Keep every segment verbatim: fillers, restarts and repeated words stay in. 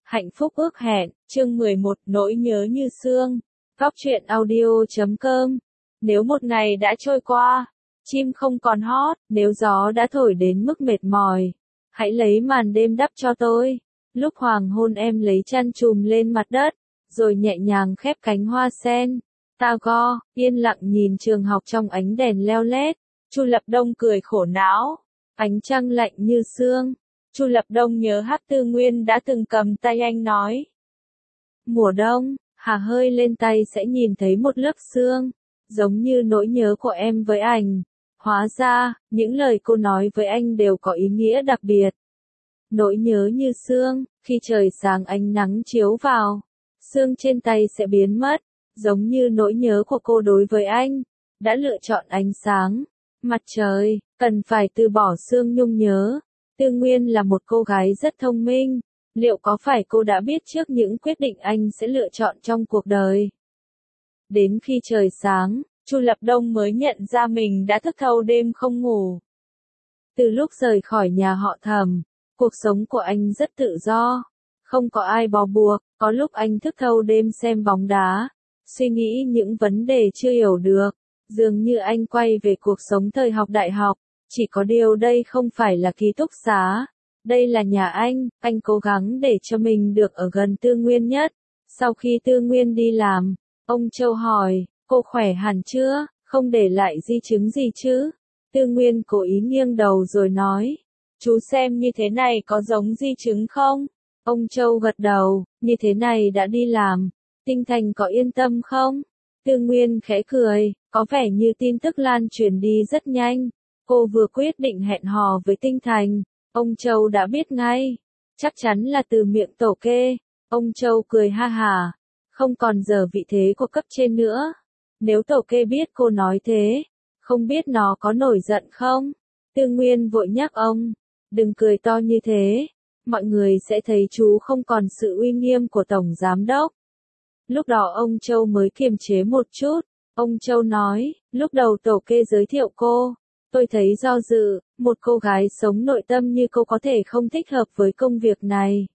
Hạnh phúc ước hẹn, chương mười một, nỗi nhớ như sương. Góc truyện audio chấm com. Nếu một ngày đã trôi qua, chim không còn hót, nếu gió đã thổi đến mức mệt mỏi, hãy lấy màn đêm đắp cho tôi. Lúc hoàng hôn em lấy chăn trùm lên mặt đất, rồi nhẹ nhàng khép cánh hoa sen. Ta go, yên lặng nhìn trường học trong ánh đèn leo lét. Chu Lập Đông cười khổ não. Ánh trăng lạnh như sương. Chu Lập Đông nhớ Hắc Tư Nguyên đã từng cầm tay anh nói. Mùa đông, hà hơi lên tay sẽ nhìn thấy một lớp sương, giống như nỗi nhớ của em với anh. Hóa ra, những lời cô nói với anh đều có ý nghĩa đặc biệt. Nỗi nhớ như sương, khi trời sáng ánh nắng chiếu vào, sương trên tay sẽ biến mất, giống như nỗi nhớ của cô đối với anh, đã lựa chọn ánh sáng, mặt trời, cần phải từ bỏ sương nhung nhớ. Tư Nguyên là một cô gái rất thông minh, liệu có phải cô đã biết trước những quyết định anh sẽ lựa chọn trong cuộc đời? Đến khi trời sáng, Chu Lập Đông mới nhận ra mình đã thức thâu đêm không ngủ. Từ lúc rời khỏi nhà họ Thẩm, cuộc sống của anh rất tự do, không có ai bó buộc, có lúc anh thức thâu đêm xem bóng đá, suy nghĩ những vấn đề chưa hiểu được, dường như anh quay về cuộc sống thời học đại học. Chỉ có điều đây không phải là ký túc xá, đây là nhà anh, anh cố gắng để cho mình được ở gần Tư Nguyên nhất. Sau khi Tư Nguyên đi làm, ông Châu hỏi, cô khỏe hẳn chưa, không để lại di chứng gì chứ? Tư Nguyên cố ý nghiêng đầu rồi nói, chú xem như thế này có giống di chứng không? Ông Châu gật đầu, như thế này đã đi làm, Tinh Thành có yên tâm không? Tư Nguyên khẽ cười, có vẻ như tin tức lan truyền đi rất nhanh. Cô vừa quyết định hẹn hò với Tinh Thành, ông Châu đã biết ngay, chắc chắn là từ miệng Tổ Kê. Ông Châu cười ha hả, không còn giờ vị thế của cấp trên nữa. Nếu Tổ Kê biết cô nói thế, không biết nó có nổi giận không? Tư Nguyên vội nhắc ông, đừng cười to như thế, mọi người sẽ thấy chú không còn sự uy nghiêm của Tổng Giám Đốc. Lúc đó ông Châu mới kiềm chế một chút, ông Châu nói, lúc đầu Tổ Kê giới thiệu cô. Tôi thấy do dự, một cô gái sống nội tâm như cô có thể không thích hợp với công việc này.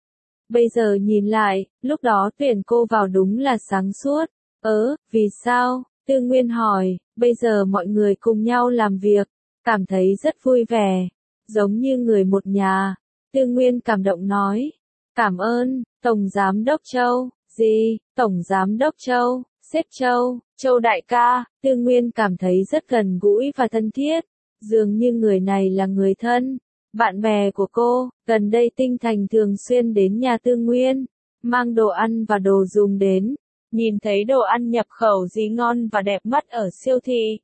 Bây giờ nhìn lại, lúc đó tuyển cô vào đúng là sáng suốt. Ớ, vì sao? Tư Nguyên hỏi, bây giờ mọi người cùng nhau làm việc, cảm thấy rất vui vẻ, giống như người một nhà. Tư Nguyên cảm động nói, cảm ơn, Tổng Giám Đốc Châu. Gì, Tổng Giám Đốc Châu? Sếp Châu, Châu đại ca. Tư Nguyên cảm thấy rất gần gũi và thân thiết, dường như người này là người thân, bạn bè của cô. Gần đây Tinh Thành thường xuyên đến nhà Tư Nguyên, mang đồ ăn và đồ dùng đến, nhìn thấy đồ ăn nhập khẩu gì ngon và đẹp mắt ở siêu thị,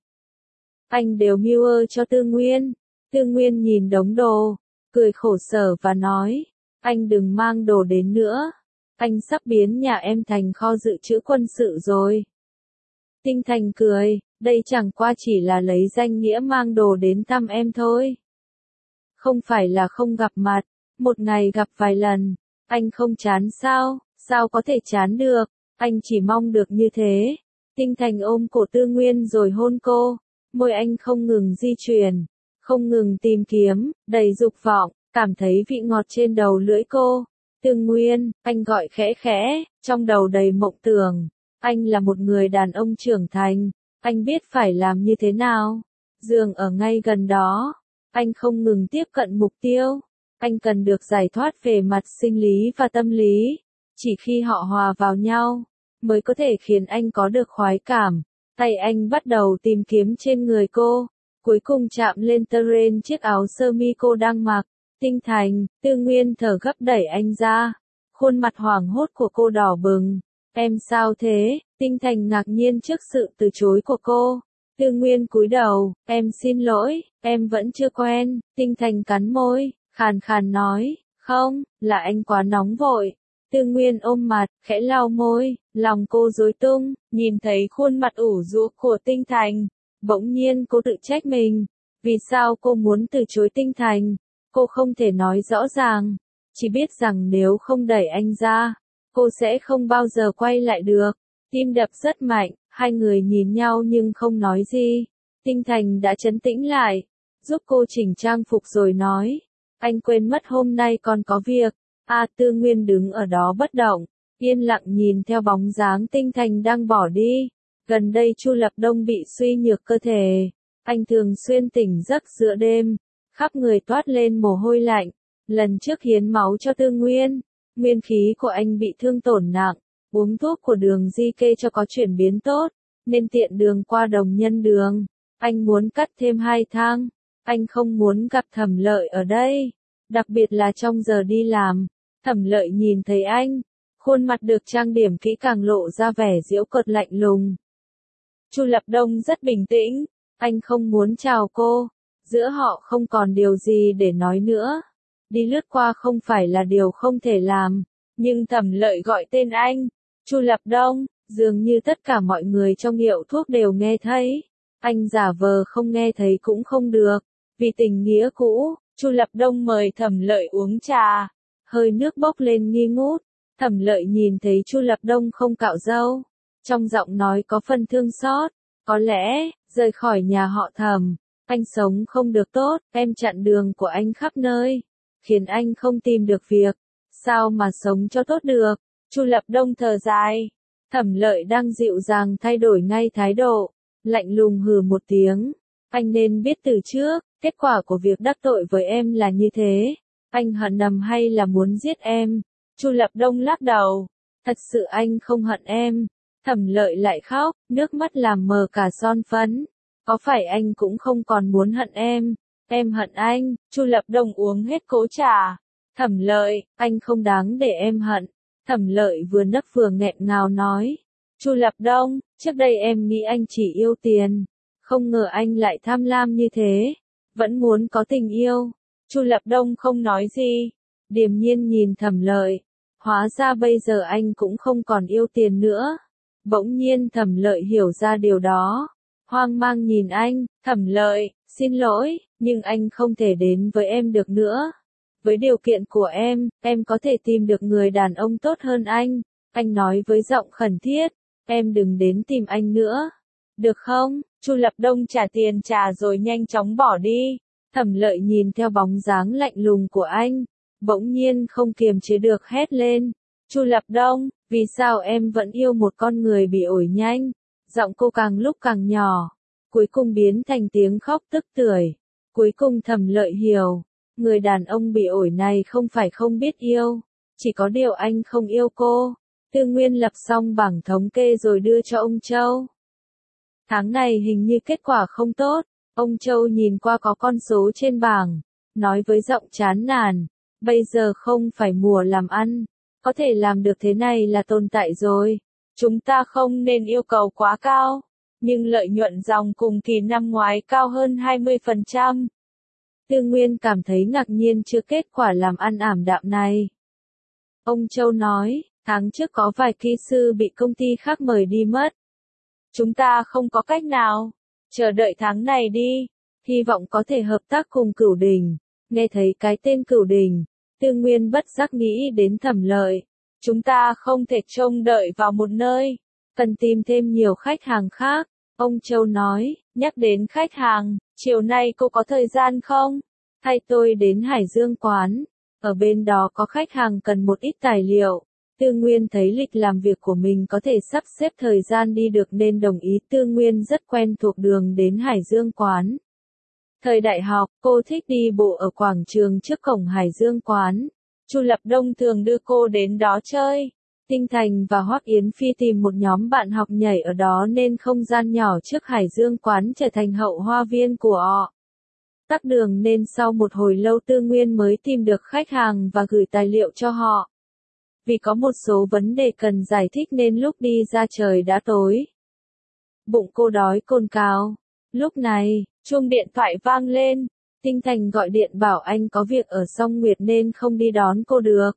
anh đều mua cho Tư Nguyên. Tư Nguyên nhìn đống đồ, cười khổ sở và nói, anh đừng mang đồ đến nữa. Anh sắp biến nhà em thành kho dự trữ quân sự rồi. Tinh Thành cười, đây chẳng qua chỉ là lấy danh nghĩa mang đồ đến thăm em thôi. Không phải là không gặp mặt, một ngày gặp vài lần, anh không chán sao, sao có thể chán được, anh chỉ mong được như thế. Tinh Thành ôm cổ Tư Nguyên rồi hôn cô, môi anh không ngừng di chuyển, không ngừng tìm kiếm, đầy dục vọng, cảm thấy vị ngọt trên đầu lưỡi cô. Tư Nguyên, anh gọi khẽ khẽ, trong đầu đầy mộng tưởng. Anh là một người đàn ông trưởng thành, anh biết phải làm như thế nào. Giường ở ngay gần đó, anh không ngừng tiếp cận mục tiêu. Anh cần được giải thoát về mặt sinh lý và tâm lý. Chỉ khi họ hòa vào nhau, mới có thể khiến anh có được khoái cảm. Tay anh bắt đầu tìm kiếm trên người cô, cuối cùng chạm lên tơ ren chiếc áo sơ mi cô đang mặc. Tinh Thành, Tư Nguyên thở gấp đẩy anh ra, khuôn mặt hoảng hốt của cô đỏ bừng. Em sao thế? Tinh Thành ngạc nhiên trước sự từ chối của cô. Tư Nguyên cúi đầu, em xin lỗi, em vẫn chưa quen. Tinh Thành cắn môi, khàn khàn nói, không, là anh quá nóng vội. Tư Nguyên ôm mặt, khẽ lau môi, lòng cô rối tung, nhìn thấy khuôn mặt ủ rũ của Tinh Thành. Bỗng nhiên cô tự trách mình, vì sao cô muốn từ chối Tinh Thành? Cô không thể nói rõ ràng, chỉ biết rằng nếu không đẩy anh ra, cô sẽ không bao giờ quay lại được. Tim đập rất mạnh, hai người nhìn nhau nhưng không nói gì. Tinh Thành đã trấn tĩnh lại, giúp cô chỉnh trang phục rồi nói, anh quên mất hôm nay còn có việc, A Tư Nguyên đứng ở đó bất động, yên lặng nhìn theo bóng dáng Tinh Thành đang bỏ đi. Gần đây Chu Lập Đông bị suy nhược cơ thể, anh thường xuyên tỉnh giấc giữa đêm, khắp người toát lên mồ hôi lạnh. Lần trước hiến máu cho Tư Nguyên, nguyên khí của anh bị thương tổn nặng, uống thuốc của đường di kê cho có chuyển biến tốt, nên tiện đường qua Đồng Nhân Đường. Anh muốn cắt thêm hai thang, anh không muốn gặp Thẩm Lợi ở đây, đặc biệt là trong giờ đi làm. Thẩm Lợi nhìn thấy anh, khuôn mặt được trang điểm kỹ càng lộ ra vẻ giễu cợt lạnh lùng. Chu Lập Đông rất bình tĩnh, anh không muốn chào cô, giữa họ không còn điều gì để nói nữa. Đi lướt qua không phải là điều không thể làm, nhưng Thẩm Lợi gọi tên anh, Chu Lập Đông, dường như tất cả mọi người trong hiệu thuốc đều nghe thấy. Anh giả vờ không nghe thấy cũng không được, vì tình nghĩa cũ. Chu Lập Đông mời Thẩm Lợi uống trà, hơi nước bốc lên nghi ngút. Thẩm Lợi nhìn thấy Chu Lập Đông không cạo râu, trong giọng nói có phần thương xót. Có lẽ, rời khỏi nhà họ Thẩm, anh sống không được tốt, em chặn đường của anh khắp nơi, khiến anh không tìm được việc, sao mà sống cho tốt được. Chu Lập Đông thở dài, Thẩm Lợi đang dịu dàng thay đổi ngay thái độ, lạnh lùng hừ một tiếng. Anh nên biết từ trước, kết quả của việc đắc tội với em là như thế. Anh hận nằm hay là muốn giết em? Chu Lập Đông lắc đầu, thật sự anh không hận em. Thẩm Lợi lại khóc, nước mắt làm mờ cả son phấn. Có phải anh cũng không còn muốn hận em? Em hận anh. Chu Lập Đông uống hết cỗ trà. Thẩm Lợi, anh không đáng để em hận. Thẩm Lợi vừa nấc vừa nghẹn ngào nói. Chu Lập Đông, trước đây em nghĩ anh chỉ yêu tiền, không ngờ anh lại tham lam như thế, vẫn muốn có tình yêu. Chu Lập Đông không nói gì, điềm nhiên nhìn Thẩm Lợi. Hóa ra bây giờ anh cũng không còn yêu tiền nữa. Bỗng nhiên Thẩm Lợi hiểu ra điều đó, hoang mang nhìn anh. Thẩm Lợi, xin lỗi, nhưng anh không thể đến với em được nữa. Với điều kiện của em, em có thể tìm được người đàn ông tốt hơn anh. Anh nói với giọng khẩn thiết, em đừng đến tìm anh nữa. Được không? Chu Lập Đông trả tiền trà rồi nhanh chóng bỏ đi. Thẩm Lợi nhìn theo bóng dáng lạnh lùng của anh, bỗng nhiên không kiềm chế được hét lên. Chu Lập Đông, vì sao em vẫn yêu một con người bị ổi nhanh? Giọng cô càng lúc càng nhỏ, cuối cùng biến thành tiếng khóc tức tưởi. Cuối cùng Thẩm Lợi hiểu, người đàn ông bị ổi này không phải không biết yêu, chỉ có điều anh không yêu cô. Tư Nguyên lập xong bảng thống kê rồi đưa cho ông Châu. Tháng này hình như kết quả không tốt. Ông Châu nhìn qua có con số trên bảng, nói với giọng chán nản, bây giờ không phải mùa làm ăn, có thể làm được thế này là tồn tại rồi. Chúng ta không nên yêu cầu quá cao, nhưng lợi nhuận dòng cùng kỳ năm ngoái cao hơn hai mươi phần trăm. Tư Nguyên cảm thấy ngạc nhiên trước kết quả làm ăn ảm đạm này. Ông Châu nói, tháng trước có vài kỹ sư bị công ty khác mời đi mất. Chúng ta không có cách nào, chờ đợi tháng này đi, hy vọng có thể hợp tác cùng Cửu Đình. Nghe thấy cái tên Cửu Đình, Tư Nguyên bất giác nghĩ đến Thẩm Lợi. Chúng ta không thể trông đợi vào một nơi, cần tìm thêm nhiều khách hàng khác. Ông Châu nói, nhắc đến khách hàng, chiều nay cô có thời gian không? Thay tôi đến Hải Dương quán, ở bên đó có khách hàng cần một ít tài liệu. Tư Nguyên thấy lịch làm việc của mình có thể sắp xếp thời gian đi được nên đồng ý. Tư Nguyên rất quen thuộc đường đến Hải Dương quán. Thời đại học, cô thích đi bộ ở quảng trường trước cổng Hải Dương quán. Chu Lập Đông thường đưa cô đến đó chơi. Tinh Thành và Hoắc Yến Phi tìm một nhóm bạn học nhảy ở đó nên không gian nhỏ trước Hải Dương quán trở thành hậu hoa viên của họ. Tắc đường nên sau một hồi lâu Tư Nguyên mới tìm được khách hàng và gửi tài liệu cho họ. Vì có một số vấn đề cần giải thích nên lúc đi ra trời đã tối. Bụng cô đói cồn cào. Lúc này, chuông điện thoại vang lên. Tinh Thành gọi điện bảo anh có việc ở Song Nguyệt nên không đi đón cô được.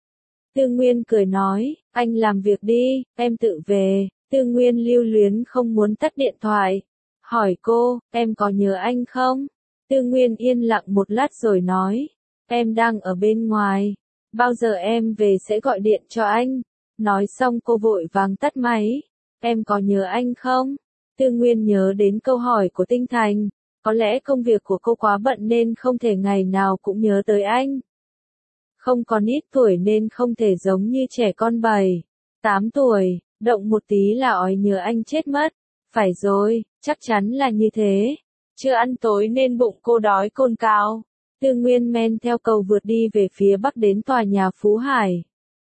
Tư Nguyên cười nói, anh làm việc đi, em tự về. Tư Nguyên lưu luyến không muốn tắt điện thoại. Hỏi cô, em có nhớ anh không? Tư Nguyên yên lặng một lát rồi nói, em đang ở bên ngoài. Bao giờ em về sẽ gọi điện cho anh. Nói xong cô vội vàng tắt máy. Em có nhớ anh không? Tư Nguyên nhớ đến câu hỏi của Tinh Thành. Có lẽ công việc của cô quá bận nên không thể ngày nào cũng nhớ tới anh. không còn ít tuổi nên không thể giống như trẻ con bảy, tám tuổi, động một tí là ói nhớ anh chết mất. Phải rồi, chắc chắn là như thế. Chưa ăn tối nên bụng cô đói cồn cào. Tư Nguyên men theo cầu vượt đi về phía bắc đến tòa nhà Phú Hải.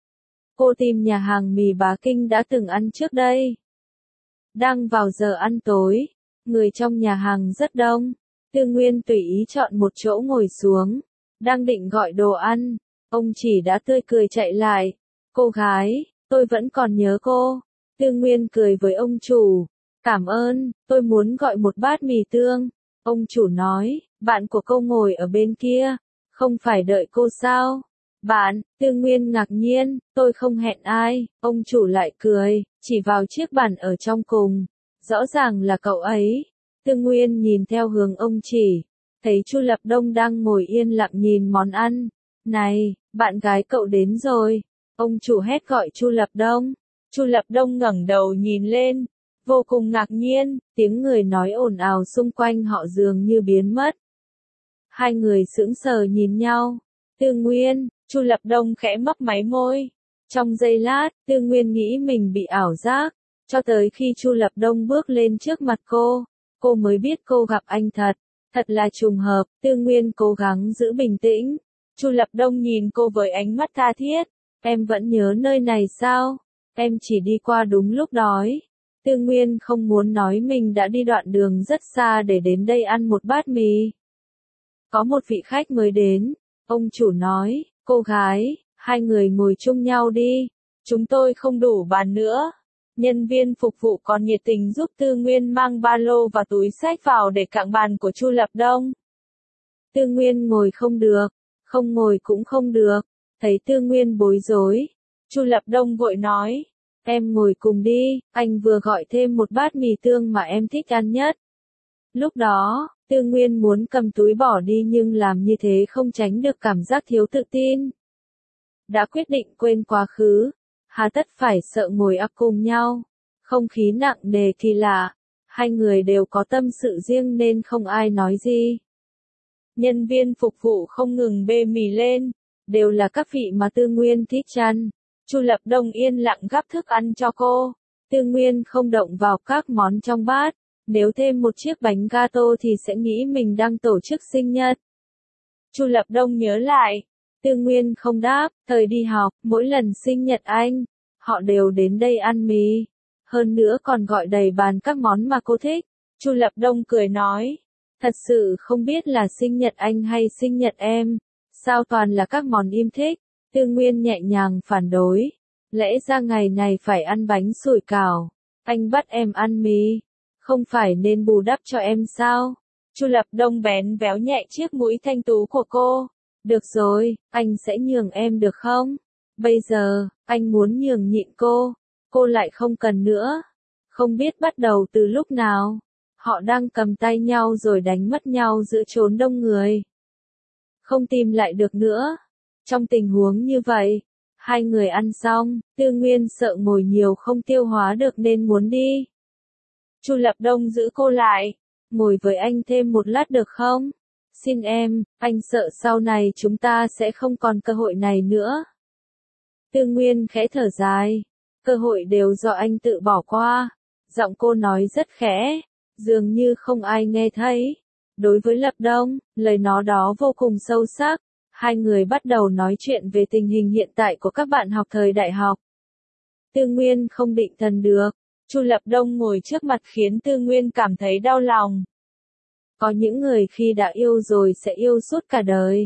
Cô tìm nhà hàng mì Bá Kinh đã từng ăn trước đây. Đang vào giờ ăn tối, người trong nhà hàng rất đông. Tư Nguyên tùy ý chọn một chỗ ngồi xuống, đang định gọi đồ ăn, ông chỉ đã tươi cười chạy lại. Cô gái, tôi vẫn còn nhớ cô. Tư Nguyên cười với ông chủ. Cảm ơn, tôi muốn gọi một bát mì tương. Ông chủ nói, bạn của cô ngồi ở bên kia, không phải đợi cô sao? Bạn, Tư Nguyên ngạc nhiên, tôi không hẹn ai. Ông chủ lại cười, chỉ vào chiếc bàn ở trong cùng. Rõ ràng là cậu ấy. Tư Nguyên nhìn theo hướng ông chỉ, thấy Chu Lập Đông đang ngồi yên lặng nhìn món ăn. Này, bạn gái cậu đến rồi. Ông chủ hét gọi Chu Lập Đông. Chu Lập Đông ngẩng đầu nhìn lên, vô cùng ngạc nhiên, tiếng người nói ồn ào xung quanh họ dường như biến mất. Hai người sững sờ nhìn nhau. Tư Nguyên, Chu Lập Đông khẽ mấp máy môi. Trong giây lát, Tư Nguyên nghĩ mình bị ảo giác, cho tới khi Chu Lập Đông bước lên trước mặt cô, cô mới biết cô gặp anh thật. Thật là trùng hợp. Tư Nguyên cố gắng giữ bình tĩnh. Chu Lập Đông nhìn cô với ánh mắt tha thiết. Em vẫn nhớ nơi này sao? Em chỉ đi qua đúng lúc đói. Tư Nguyên không muốn nói mình đã đi đoạn đường rất xa để đến đây ăn một bát mì. Có một vị khách mới đến. Ông chủ nói, cô gái, hai người ngồi chung nhau đi. Chúng tôi không đủ bàn nữa. Nhân viên phục vụ còn nhiệt tình giúp Tư Nguyên mang ba lô và túi xách vào để cạnh bàn của Chu Lập Đông. Tư Nguyên ngồi không được, không ngồi cũng không được. Thấy Tư Nguyên bối rối, Chu Lập Đông vội nói, em ngồi cùng đi, anh vừa gọi thêm một bát mì tương mà em thích ăn nhất. Lúc đó, Tư Nguyên muốn cầm túi bỏ đi nhưng làm như thế không tránh được cảm giác thiếu tự tin. Đã quyết định quên quá khứ, hà tất phải sợ ngồi ác cùng nhau. Không khí nặng nề kỳ lạ, hai người đều có tâm sự riêng nên không ai nói gì. Nhân viên phục vụ không ngừng bê mì lên, đều là các vị mà Tư Nguyên thích ăn. Chu Lập Đông yên lặng gắp thức ăn cho cô. Tư Nguyên không động vào các món trong bát, nếu thêm một chiếc bánh gato thì sẽ nghĩ mình đang tổ chức sinh nhật. Chu Lập Đông nhớ lại, Tư Nguyên không đáp, thời đi học, mỗi lần sinh nhật anh, họ đều đến đây ăn mì. Hơn nữa còn gọi đầy bàn các món mà cô thích. Chu Lập Đông cười nói, thật sự không biết là sinh nhật anh hay sinh nhật em, sao toàn là các món em thích. Tư Nguyên nhẹ nhàng phản đối, lẽ ra ngày này phải ăn bánh sủi cảo, anh bắt em ăn mì, không phải nên bù đắp cho em sao? Chu Lập Đông bén véo nhẹ chiếc mũi thanh tú của cô. Được rồi, anh sẽ nhường em được không? Bây giờ, anh muốn nhường nhịn cô, cô lại không cần nữa. Không biết bắt đầu từ lúc nào, họ đang cầm tay nhau rồi đánh mất nhau giữa chốn đông người. Không tìm lại được nữa. Trong tình huống như vậy, hai người ăn xong, Tư Nguyên sợ ngồi nhiều không tiêu hóa được nên muốn đi. Chu Lập Đông giữ cô lại, ngồi với anh thêm một lát được không? Xin em, anh sợ sau này chúng ta sẽ không còn cơ hội này nữa. Tư Nguyên khẽ thở dài, cơ hội đều do anh tự bỏ qua. Giọng cô nói rất khẽ, dường như không ai nghe thấy. Đối với Lập Đông, lời nói đó vô cùng sâu sắc. Hai người bắt đầu nói chuyện về tình hình hiện tại của các bạn học thời đại học. Tư Nguyên không định thần được. Chu Lập Đông ngồi trước mặt khiến Tư Nguyên cảm thấy đau lòng. Có những người khi đã yêu rồi sẽ yêu suốt cả đời.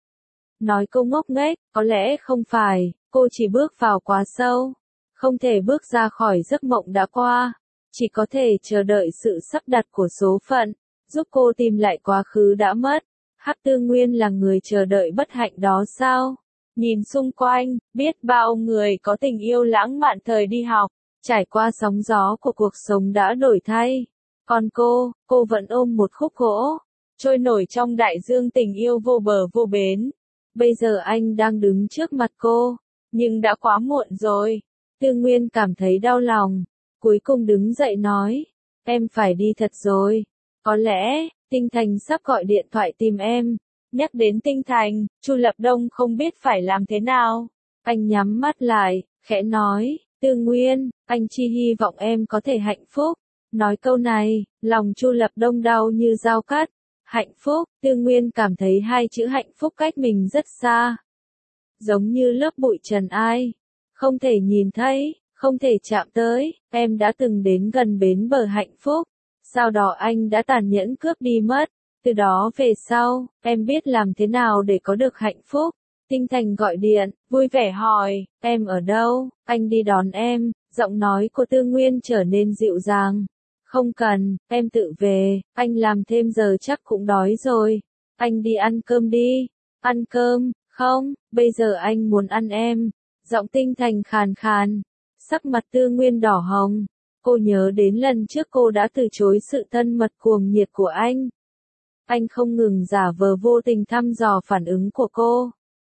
Nói câu ngốc nghếch, có lẽ không phải, cô chỉ bước vào quá sâu. Không thể bước ra khỏi giấc mộng đã qua. Chỉ có thể chờ đợi sự sắp đặt của số phận, giúp cô tìm lại quá khứ đã mất. Hắc Tư Nguyên là người chờ đợi bất hạnh đó sao? Nhìn xung quanh, biết bao người có tình yêu lãng mạn thời đi học, trải qua sóng gió của cuộc sống đã đổi thay. Còn cô, cô vẫn ôm một khúc gỗ, trôi nổi trong đại dương tình yêu vô bờ vô bến. Bây giờ anh đang đứng trước mặt cô, nhưng đã quá muộn rồi. Tư Nguyên cảm thấy đau lòng, cuối cùng đứng dậy nói, em phải đi thật rồi. Có lẽ, Tinh Thành sắp gọi điện thoại tìm em, Nhắc đến Tinh Thành, Chu Lập Đông không biết phải làm thế nào. Anh nhắm mắt lại, khẽ nói, Tư Nguyên, anh chỉ hy vọng em có thể hạnh phúc. Nói câu này, lòng Chu Lập Đông đau như dao cắt. Hạnh phúc, Tư Nguyên cảm thấy hai chữ hạnh phúc cách mình rất xa. Giống như lớp bụi trần ai. Không thể nhìn thấy, không thể chạm tới, em đã từng đến gần bến bờ hạnh phúc. Sau đó anh đã tàn nhẫn cướp đi mất. Từ đó về sau, em biết làm thế nào để có được hạnh phúc. Tinh Thành gọi điện, vui vẻ hỏi, em ở đâu, anh đi đón em. Giọng nói của Tư Nguyên trở nên dịu dàng. Không cần, em tự về, anh làm thêm giờ chắc cũng đói rồi. Anh đi ăn cơm đi. Ăn cơm, không, bây giờ anh muốn ăn em. Giọng Tinh Thành khàn khàn. Sắc mặt Tư Nguyên đỏ hồng. Cô nhớ đến lần trước cô đã từ chối sự thân mật cuồng nhiệt của anh. Anh không ngừng giả vờ vô tình thăm dò phản ứng của cô.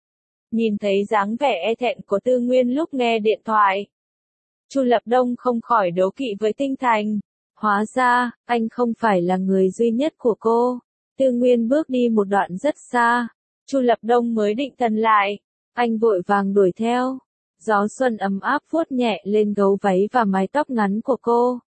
Nhìn thấy dáng vẻ e thẹn của Tư Nguyên lúc nghe điện thoại. Chu Lập Đông không khỏi đố kỵ với Tinh Thành. Hóa ra, anh không phải là người duy nhất của cô. Tư Nguyên bước đi một đoạn rất xa. Chu Lập Đông mới định thần lại. Anh vội vàng đuổi theo. Gió xuân ấm áp vuốt nhẹ lên gấu váy và mái tóc ngắn của cô.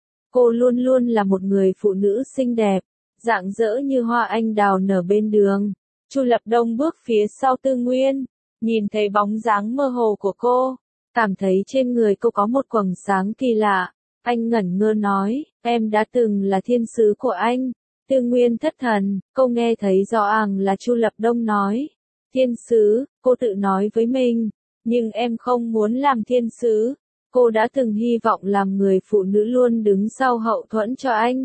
Cô luôn luôn là một người phụ nữ xinh đẹp, rạng rỡ như hoa anh đào nở bên đường. Chu Lập Đông bước phía sau Tư Nguyên, nhìn thấy bóng dáng mơ hồ của cô, cảm thấy trên người cô có một quầng sáng kỳ lạ. Anh ngẩn ngơ nói, em đã từng là thiên sứ của anh. Tư Nguyên thất thần, cô nghe thấy rõ ràng là Chu Lập Đông nói. Thiên sứ, cô tự nói với mình. Nhưng em không muốn làm thiên sứ. Cô đã từng hy vọng làm người phụ nữ luôn đứng sau hậu thuẫn cho anh.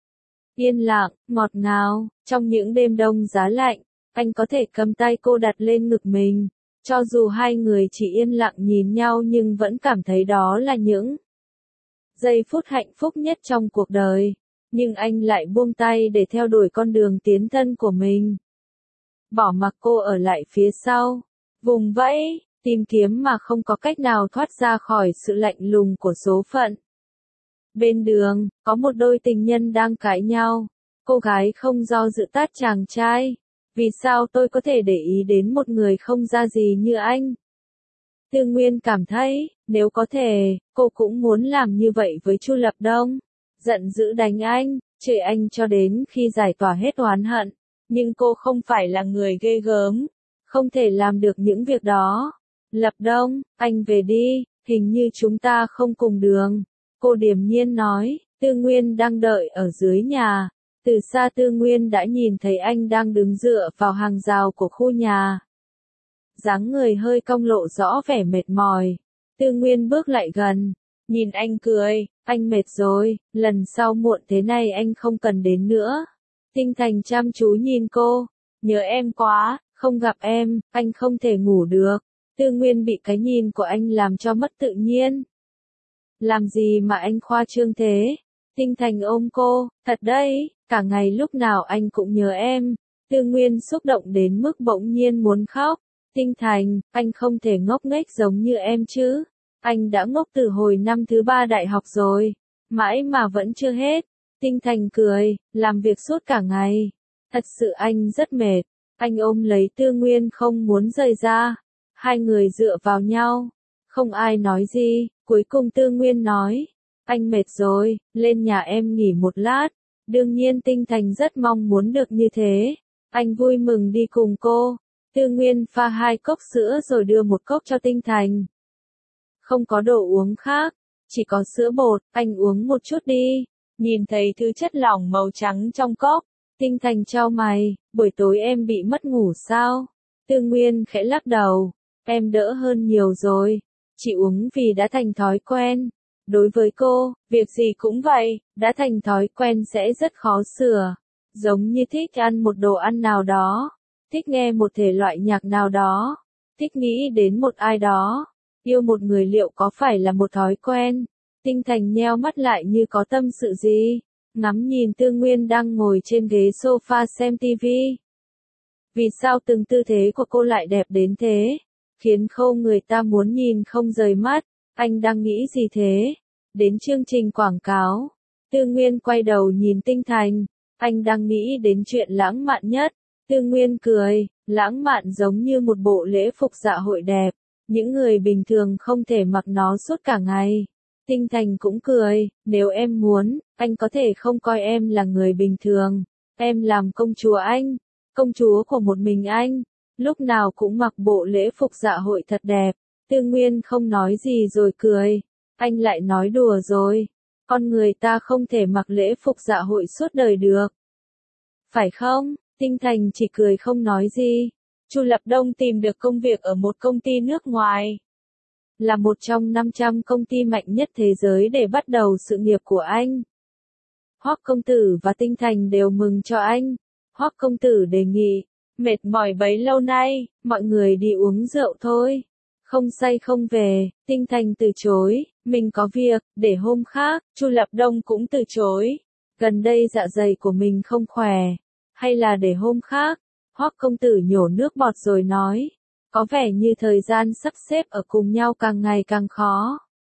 Yên lặng, ngọt ngào, trong những đêm đông giá lạnh, anh có thể cầm tay cô đặt lên ngực mình. Cho dù hai người chỉ yên lặng nhìn nhau nhưng vẫn cảm thấy đó là những giây phút hạnh phúc nhất trong cuộc đời. Nhưng anh lại buông tay để theo đuổi con đường tiến thân của mình. Bỏ mặc cô ở lại phía sau, vùng vẫy, tìm kiếm mà không có cách nào thoát ra khỏi sự lạnh lùng của số phận. Bên đường, có một đôi tình nhân đang cãi nhau. Cô gái không do dự tát chàng trai. Vì sao tôi có thể để ý đến một người không ra gì như anh? Tư Nguyên cảm thấy, nếu có thể, cô cũng muốn làm như vậy với Chu Lập Đông. Giận dữ đánh anh, chửi anh cho đến khi giải tỏa hết oán hận. Nhưng cô không phải là người ghê gớm. Không thể làm được những việc đó. Lập Đông, anh về đi, hình như chúng ta không cùng đường. Cô điềm nhiên nói, Tư Nguyên đang đợi ở dưới nhà. Từ xa Tư Nguyên đã nhìn thấy anh đang đứng dựa vào hàng rào của khu nhà. Dáng người hơi cong lộ rõ vẻ mệt mỏi. Tư Nguyên bước lại gần, nhìn anh cười, anh mệt rồi, lần sau muộn thế này anh không cần đến nữa. Tinh Thành chăm chú nhìn cô, nhớ em quá, không gặp em, anh không thể ngủ được. Tư Nguyên bị cái nhìn của anh làm cho mất tự nhiên. Làm gì mà anh khoa trương thế? Tinh Thành ôm cô, thật đấy, cả ngày lúc nào anh cũng nhớ em. Tư Nguyên xúc động đến mức bỗng nhiên muốn khóc. Tinh Thành, anh không thể ngốc nghếch giống như em chứ. Anh đã ngốc từ hồi năm thứ ba đại học rồi, mãi mà vẫn chưa hết. Tinh Thành cười, làm việc suốt cả ngày. Thật sự anh rất mệt. Anh ôm lấy Tư Nguyên không muốn rời ra. Hai người dựa vào nhau. Không ai nói gì, cuối cùng Tư Nguyên nói. Anh mệt rồi, lên nhà em nghỉ một lát. Đương nhiên Tinh Thành rất mong muốn được như thế. Anh vui mừng đi cùng cô. Tư Nguyên pha hai cốc sữa rồi đưa một cốc cho Tinh Thành. Không có đồ uống khác, chỉ có sữa bột, anh uống một chút đi. Nhìn thấy thứ chất lỏng màu trắng trong cốc, Tinh Thành chau mày, buổi tối em bị mất ngủ sao? Tư Nguyên khẽ lắc đầu, em đỡ hơn nhiều rồi, chỉ uống vì đã thành thói quen. Đối với cô, việc gì cũng vậy, đã thành thói quen sẽ rất khó sửa. Giống như thích ăn một đồ ăn nào đó, thích nghe một thể loại nhạc nào đó, thích nghĩ đến một ai đó, yêu một người liệu có phải là một thói quen? Tinh Thành nheo mắt lại như có tâm sự gì, ngắm nhìn Tư Nguyên đang ngồi trên ghế sofa xem tivi. Vì sao từng tư thế của cô lại đẹp đến thế, khiến khâu người ta muốn nhìn không rời mắt, anh đang nghĩ gì thế? Đến chương trình quảng cáo, Tư Nguyên quay đầu nhìn Tinh Thành, anh đang nghĩ đến chuyện lãng mạn nhất. Tư Nguyên cười, lãng mạn giống như một bộ lễ phục dạ hội đẹp. Những người bình thường không thể mặc nó suốt cả ngày. Tinh Thành cũng cười, nếu em muốn, anh có thể không coi em là người bình thường. Em làm công chúa anh, công chúa của một mình anh, lúc nào cũng mặc bộ lễ phục dạ hội thật đẹp. Tư Nguyên không nói gì rồi cười, anh lại nói đùa rồi. Con người ta không thể mặc lễ phục dạ hội suốt đời được. Phải không? Tinh Thành chỉ cười không nói gì. Chu Lập Đông tìm được công việc ở một công ty nước ngoài. Là một trong năm trăm công ty mạnh nhất thế giới để bắt đầu sự nghiệp của anh. Hoắc công tử và Tinh Thành đều mừng cho anh. Hoắc công tử đề nghị, mệt mỏi bấy lâu nay, mọi người đi uống rượu thôi. Không say không về. Tinh Thành từ chối, mình có việc, để hôm khác. Chu Lập Đông cũng từ chối. Gần đây dạ dày của mình không khỏe. Hay là để hôm khác. Hoắc công tử nhổ nước bọt rồi nói. Có vẻ như thời gian sắp xếp ở cùng nhau càng ngày càng khó.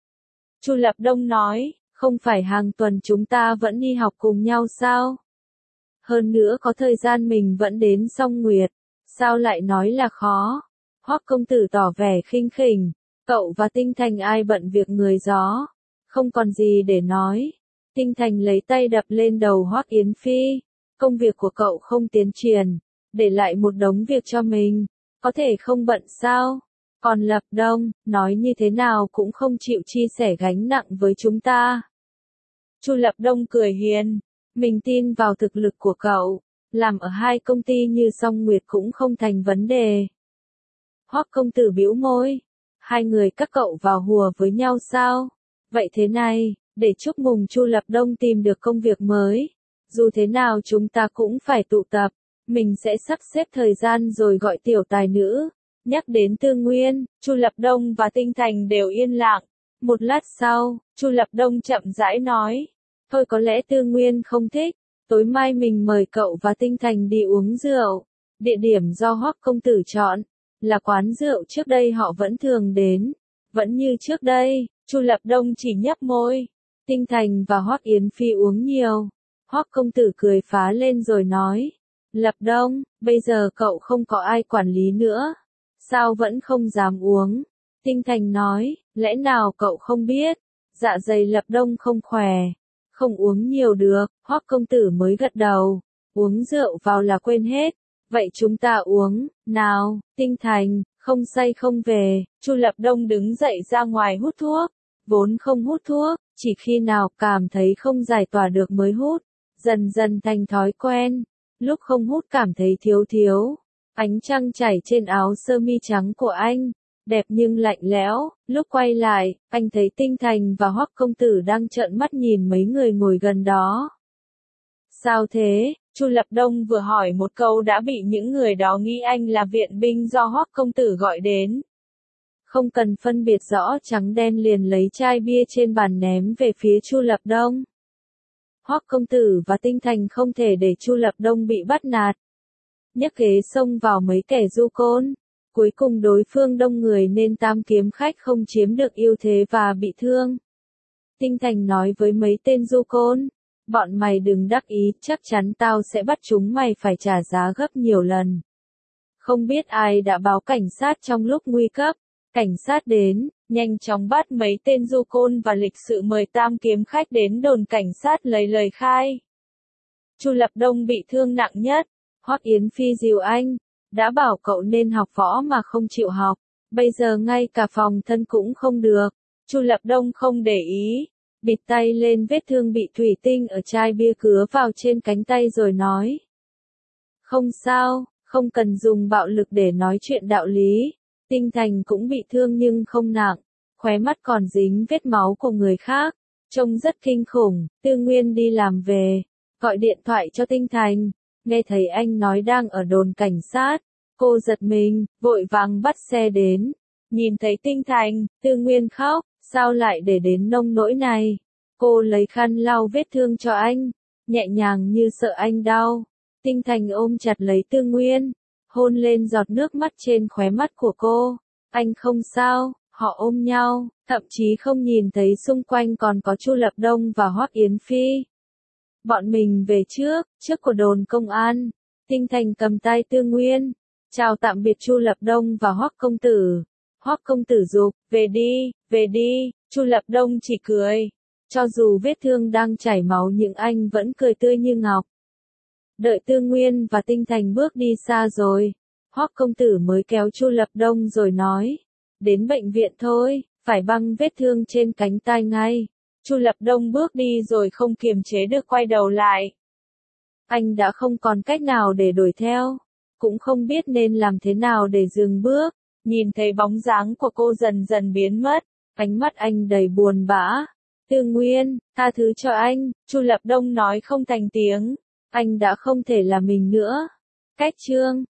Chu Lập Đông nói, không phải hàng tuần chúng ta vẫn đi học cùng nhau sao? Hơn nữa có thời gian mình vẫn đến Song Nguyệt. Sao lại nói là khó? Hoắc công tử tỏ vẻ khinh khỉnh. Cậu và Tinh Thành ai bận việc người gió. Không còn gì để nói. Tinh Thành lấy tay đập lên đầu Hoắc Yến Phi. Công việc của cậu không tiến triển. Để lại một đống việc cho mình. Có thể không bận sao? Còn Lập Đông, nói như thế nào cũng không chịu chia sẻ gánh nặng với chúng ta. Chu Lập Đông cười hiền. Mình tin vào thực lực của cậu. Làm ở hai công ty như Song Nguyệt cũng không thành vấn đề. Hoắc công tử bĩu môi. Hai người các cậu vào hùa với nhau sao? Vậy thế này, để chúc mừng Chu Lập Đông tìm được công việc mới. Dù thế nào chúng ta cũng phải tụ tập. Mình sẽ sắp xếp thời gian rồi gọi tiểu tài nữ. Nhắc đến Tư Nguyên, Chu Lập Đông và Tinh Thành đều yên lặng. Một lát sau, Chu Lập Đông chậm rãi nói. Thôi có lẽ Tư Nguyên không thích. Tối mai mình mời cậu và Tinh Thành đi uống rượu. Địa điểm do Hoắc công tử chọn. Là quán rượu trước đây họ vẫn thường đến. Vẫn như trước đây, Chu Lập Đông chỉ nhấp môi. Tinh Thành và Hoắc Yến Phi uống nhiều. Hoắc công tử cười phá lên rồi nói. Lập Đông, bây giờ cậu không có ai quản lý nữa. Sao vẫn không dám uống? Tinh Thành nói, lẽ nào cậu không biết? Dạ dày Lập Đông không khỏe. Không uống nhiều được. Hoắc công tử mới gật đầu. Uống rượu vào là quên hết. Vậy chúng ta uống, nào, Tinh Thành, không say không về. Chu Lập Đông đứng dậy ra ngoài hút thuốc. Vốn không hút thuốc, chỉ khi nào cảm thấy không giải tỏa được mới hút. Dần dần thành thói quen. Lúc không hút cảm thấy thiếu thiếu. Ánh trăng chảy trên áo sơ mi trắng của anh. Đẹp nhưng lạnh lẽo. Lúc quay lại, anh thấy Tinh Thành và Hoắc công tử đang trợn mắt nhìn mấy người ngồi gần đó. Sao thế? Chu Lập Đông vừa hỏi một câu đã bị những người đó nghĩ anh là viện binh do Hoắc công tử gọi đến. Không cần phân biệt rõ trắng đen liền lấy chai bia trên bàn ném về phía Chu Lập Đông. Hoắc công tử và Tinh Thành không thể để Chu Lập Đông bị bắt nạt. Nhấc ghế xông vào mấy kẻ du côn. Cuối cùng đối phương đông người nên tam kiếm khách không chiếm được ưu thế và bị thương. Tinh Thành nói với mấy tên du côn. Bọn mày đừng đắc ý, chắc chắn tao sẽ bắt chúng mày phải trả giá gấp nhiều lần. Không biết ai đã báo cảnh sát trong lúc nguy cấp. Cảnh sát đến, nhanh chóng bắt mấy tên du côn và lịch sự mời tam kiếm khách đến đồn cảnh sát lấy lời khai. Chu Lập Đông bị thương nặng nhất. Hoắc Yến Phi dìu anh. Đã bảo cậu nên học võ mà không chịu học. Bây giờ ngay cả phòng thân cũng không được. Chu Lập Đông không để ý. Bịt tay lên vết thương bị thủy tinh ở chai bia cứa vào trên cánh tay rồi nói. Không sao, không cần dùng bạo lực để nói chuyện đạo lý. Tinh Thành cũng bị thương nhưng không nặng. Khóe mắt còn dính vết máu của người khác. Trông rất kinh khủng. Tư Nguyên đi làm về. Gọi điện thoại cho Tinh Thành. Nghe thấy anh nói đang ở đồn cảnh sát. Cô giật mình, vội vàng bắt xe đến. Nhìn thấy Tinh Thành, Tư Nguyên khóc. Sao lại để đến nông nỗi này? Cô lấy khăn lau vết thương cho anh. Nhẹ nhàng như sợ anh đau. Tinh Thành ôm chặt lấy Tư Nguyên. Hôn lên giọt nước mắt trên khóe mắt của cô. Anh không sao. Họ ôm nhau. Thậm chí không nhìn thấy xung quanh còn có Chu Lập Đông và Hoắc Yến Phi. Bọn mình về trước, trước của đồn công an. Tinh Thành cầm tay Tư Nguyên, chào tạm biệt Chu Lập Đông và Hoắc công tử. Hoắc công tử giục, về đi, về đi, Chu Lập Đông chỉ cười. Cho dù vết thương đang chảy máu nhưng anh vẫn cười tươi như ngọc. Đợi Tư Nguyên và Tinh Thành bước đi xa rồi, Hoắc công tử mới kéo Chu Lập Đông rồi nói, đến bệnh viện thôi, phải băng vết thương trên cánh tay ngay. Chu Lập Đông bước đi rồi không kiềm chế được quay đầu lại. Anh đã không còn cách nào để đuổi theo, cũng không biết nên làm thế nào để dừng bước. Nhìn thấy bóng dáng của cô dần dần biến mất, ánh mắt anh đầy buồn bã. Tư Nguyên, tha thứ cho anh, Chu Lập Đông nói không thành tiếng. Anh đã không thể là mình nữa. Cách chương